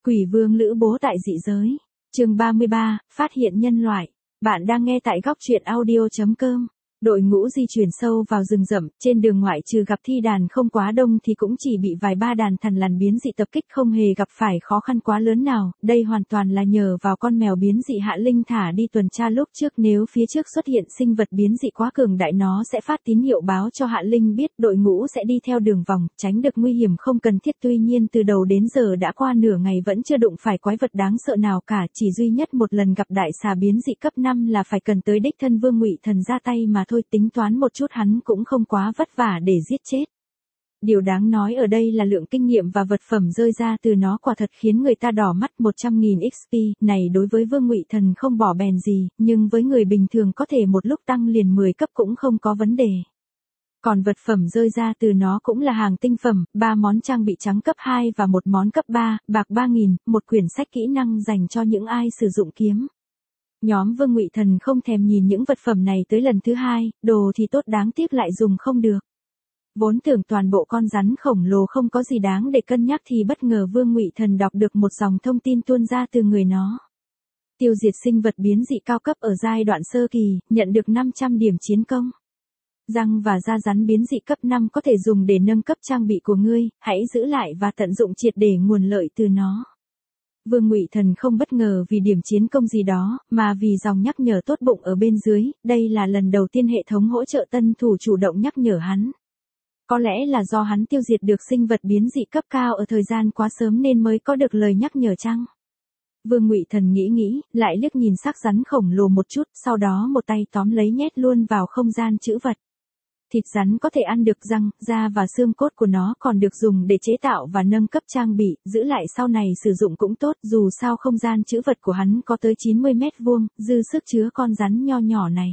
Quỷ vương Lữ Bố tại dị giới. Chương 33, phát hiện nhân loại. Bạn đang nghe tại góc truyện audio.com. Đội ngũ di chuyển sâu vào rừng rậm, trên đường ngoại trừ gặp thi đàn không quá đông thì cũng chỉ bị vài ba đàn thằn lằn biến dị tập kích, không hề gặp phải khó khăn quá lớn nào. Đây hoàn toàn là nhờ vào con mèo biến dị Hạ Linh thả đi tuần tra lúc trước, nếu phía trước xuất hiện sinh vật biến dị quá cường đại nó sẽ phát tín hiệu báo cho Hạ Linh biết, đội ngũ sẽ đi theo đường vòng, tránh được nguy hiểm không cần thiết. Tuy nhiên từ đầu đến giờ đã qua nửa ngày vẫn chưa đụng phải quái vật đáng sợ nào cả, chỉ duy nhất một lần gặp đại xà biến dị cấp 5 là phải cần tới đích thân Vương Ngụy Thần ra tay mà thôi. Tính toán một chút hắn cũng không quá vất vả để giết chết. Điều đáng nói ở đây là lượng kinh nghiệm và vật phẩm rơi ra từ nó quả thật khiến người ta đỏ mắt. 100.000 XP này đối với Vương Ngụy Thần không bỏ bèn gì, nhưng với người bình thường có thể một lúc tăng liền 10 cấp cũng không có vấn đề. Còn vật phẩm rơi ra từ nó cũng là hàng tinh phẩm, 3 món trang bị trắng cấp 2 và một món cấp 3, bạc 3.000, một quyển sách kỹ năng dành cho những ai sử dụng kiếm. Nhóm Vương Ngụy Thần không thèm nhìn những vật phẩm này tới lần thứ hai, đồ thì tốt đáng tiếc lại dùng không được. Vốn tưởng toàn bộ con rắn khổng lồ không có gì đáng để cân nhắc thì bất ngờ Vương Ngụy Thần đọc được một dòng thông tin tuôn ra từ người nó. Tiêu diệt sinh vật biến dị cao cấp ở giai đoạn sơ kỳ, nhận được 500 điểm chiến công. Răng và da rắn biến dị cấp 5 có thể dùng để nâng cấp trang bị của ngươi, hãy giữ lại và tận dụng triệt để nguồn lợi từ nó. Vương Ngụy Thần không bất ngờ vì điểm chiến công gì đó, mà vì dòng nhắc nhở tốt bụng ở bên dưới. Đây là lần đầu tiên hệ thống hỗ trợ tân thủ chủ động nhắc nhở hắn. Có lẽ là do hắn tiêu diệt được sinh vật biến dị cấp cao ở thời gian quá sớm nên mới có được lời nhắc nhở chăng? Vương Ngụy Thần nghĩ, lại liếc nhìn xác rắn khổng lồ một chút, sau đó một tay tóm lấy nhét luôn vào không gian trữ vật. Thịt rắn có thể ăn được, răng, da và xương cốt của nó còn được dùng để chế tạo và nâng cấp trang bị, giữ lại sau này sử dụng cũng tốt. Dù sao không gian trữ vật của hắn có tới 90 mét vuông, dư sức chứa con rắn nho nhỏ này.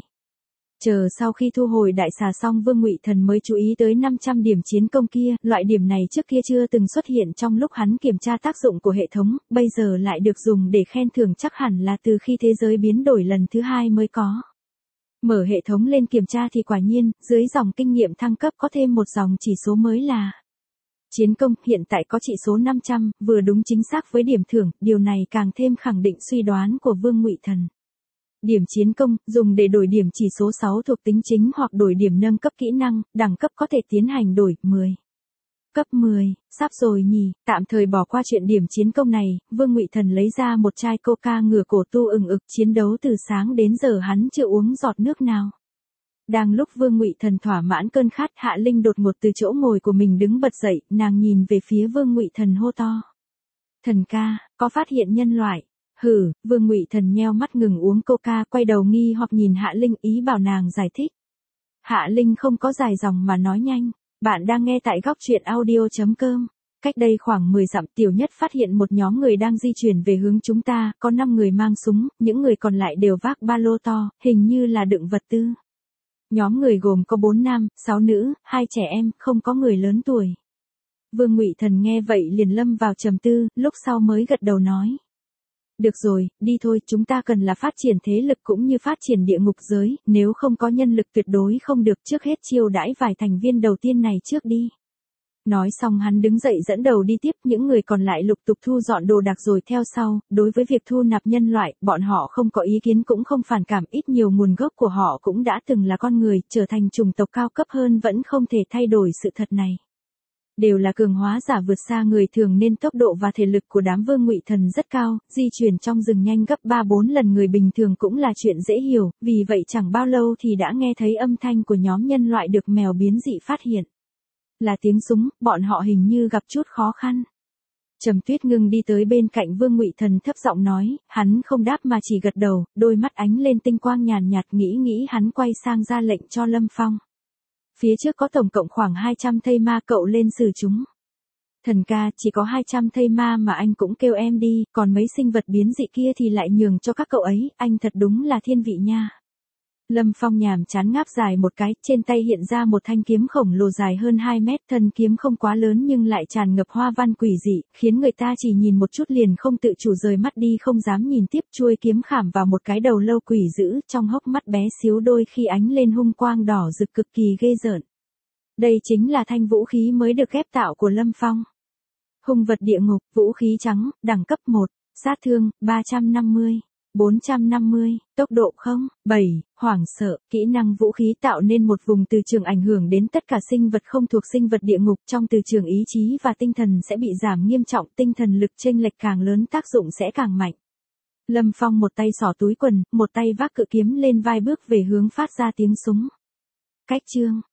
Chờ sau khi thu hồi đại xà xong Vương Ngụy Thần mới chú ý tới 500 điểm chiến công kia, loại điểm này trước kia chưa từng xuất hiện trong lúc hắn kiểm tra tác dụng của hệ thống, bây giờ lại được dùng để khen thưởng, chắc hẳn là từ khi thế giới biến đổi lần thứ 2 mới có. Mở hệ thống lên kiểm tra thì quả nhiên, dưới dòng kinh nghiệm thăng cấp có thêm một dòng chỉ số mới là chiến công, hiện tại có chỉ số 500, vừa đúng chính xác với điểm thưởng, điều này càng thêm khẳng định suy đoán của Vương Ngụy Thần. Điểm chiến công, dùng để đổi điểm chỉ số 6 thuộc tính chính hoặc đổi điểm nâng cấp kỹ năng, đẳng cấp có thể tiến hành đổi, 10. Cấp 10, sắp rồi nhỉ, tạm thời bỏ qua chuyện điểm chiến công này, Vương Ngụy Thần lấy ra một chai coca ngửa cổ tu ừng ực, chiến đấu từ sáng đến giờ hắn chưa uống giọt nước nào. Đang lúc Vương Ngụy Thần thỏa mãn cơn khát, Hạ Linh đột ngột từ chỗ ngồi của mình đứng bật dậy, nàng nhìn về phía Vương Ngụy Thần hô to. Thần ca, có phát hiện nhân loại? Hử, Vương Ngụy Thần nheo mắt ngừng uống coca, quay đầu nghi hoặc nhìn Hạ Linh, ý bảo nàng giải thích. Hạ Linh không có dài dòng mà nói nhanh. Bạn đang nghe tại góc truyện audio.com. Cách đây khoảng 10 dặm, Tiểu Nhất phát hiện một nhóm người đang di chuyển về hướng chúng ta, có 5 người mang súng, những người còn lại đều vác ba lô to, hình như là đựng vật tư. Nhóm người gồm có 4 nam, 6 nữ, 2 trẻ em, không có người lớn tuổi. Vương Ngụy Thần nghe vậy liền lâm vào trầm tư, lúc sau mới gật đầu nói. Được rồi, đi thôi, chúng ta cần là phát triển thế lực cũng như phát triển địa ngục giới, nếu không có nhân lực tuyệt đối không được, trước hết chiêu đãi vài thành viên đầu tiên này trước đi. Nói xong hắn đứng dậy dẫn đầu đi tiếp, những người còn lại lục tục thu dọn đồ đạc rồi theo sau. Đối với việc thu nạp nhân loại, bọn họ không có ý kiến cũng không phản cảm, ít nhiều nguồn gốc của họ cũng đã từng là con người, trở thành chủng tộc cao cấp hơn vẫn không thể thay đổi sự thật này. Đều là cường hóa giả vượt xa người thường nên tốc độ và thể lực của đám Vương Ngụy Thần rất cao, di chuyển trong rừng nhanh gấp 3-4 lần người bình thường cũng là chuyện dễ hiểu, vì vậy chẳng bao lâu thì đã nghe thấy âm thanh của nhóm nhân loại được mèo biến dị phát hiện. Là tiếng súng, bọn họ hình như gặp chút khó khăn. Trầm Tuyết ngưng đi tới bên cạnh Vương Ngụy Thần thấp giọng nói, hắn không đáp mà chỉ gật đầu, đôi mắt ánh lên tinh quang nhàn nhạt, nghĩ hắn quay sang ra lệnh cho Lâm Phong. Phía trước có tổng cộng khoảng 200 thây ma, cậu lên xử chúng. Thần ca, chỉ có 200 thây ma mà anh cũng kêu em đi, còn mấy sinh vật biến dị kia thì lại nhường cho các cậu ấy, anh thật đúng là thiên vị nha. Lâm Phong nhàm chán ngáp dài một cái, trên tay hiện ra một thanh kiếm khổng lồ dài hơn 2 mét, thân kiếm không quá lớn nhưng lại tràn ngập hoa văn quỷ dị, khiến người ta chỉ nhìn một chút liền không tự chủ rời mắt đi, không dám nhìn tiếp. Chuôi kiếm khảm vào một cái đầu lâu quỷ dữ, trong hốc mắt bé xíu đôi khi ánh lên hung quang đỏ rực cực kỳ ghê rợn. Đây chính là thanh vũ khí mới được ghép tạo của Lâm Phong. Hung vật địa ngục, vũ khí trắng, đẳng cấp 1, sát thương, 350. 450, tốc độ 0, 7, hoảng sợ, kỹ năng vũ khí tạo nên một vùng từ trường ảnh hưởng đến tất cả sinh vật không thuộc sinh vật địa ngục, trong từ trường ý chí và tinh thần sẽ bị giảm nghiêm trọng, tinh thần lực chênh lệch càng lớn tác dụng sẽ càng mạnh. Lâm Phong một tay xỏ túi quần, một tay vác cự kiếm lên vai bước về hướng phát ra tiếng súng. Cách chương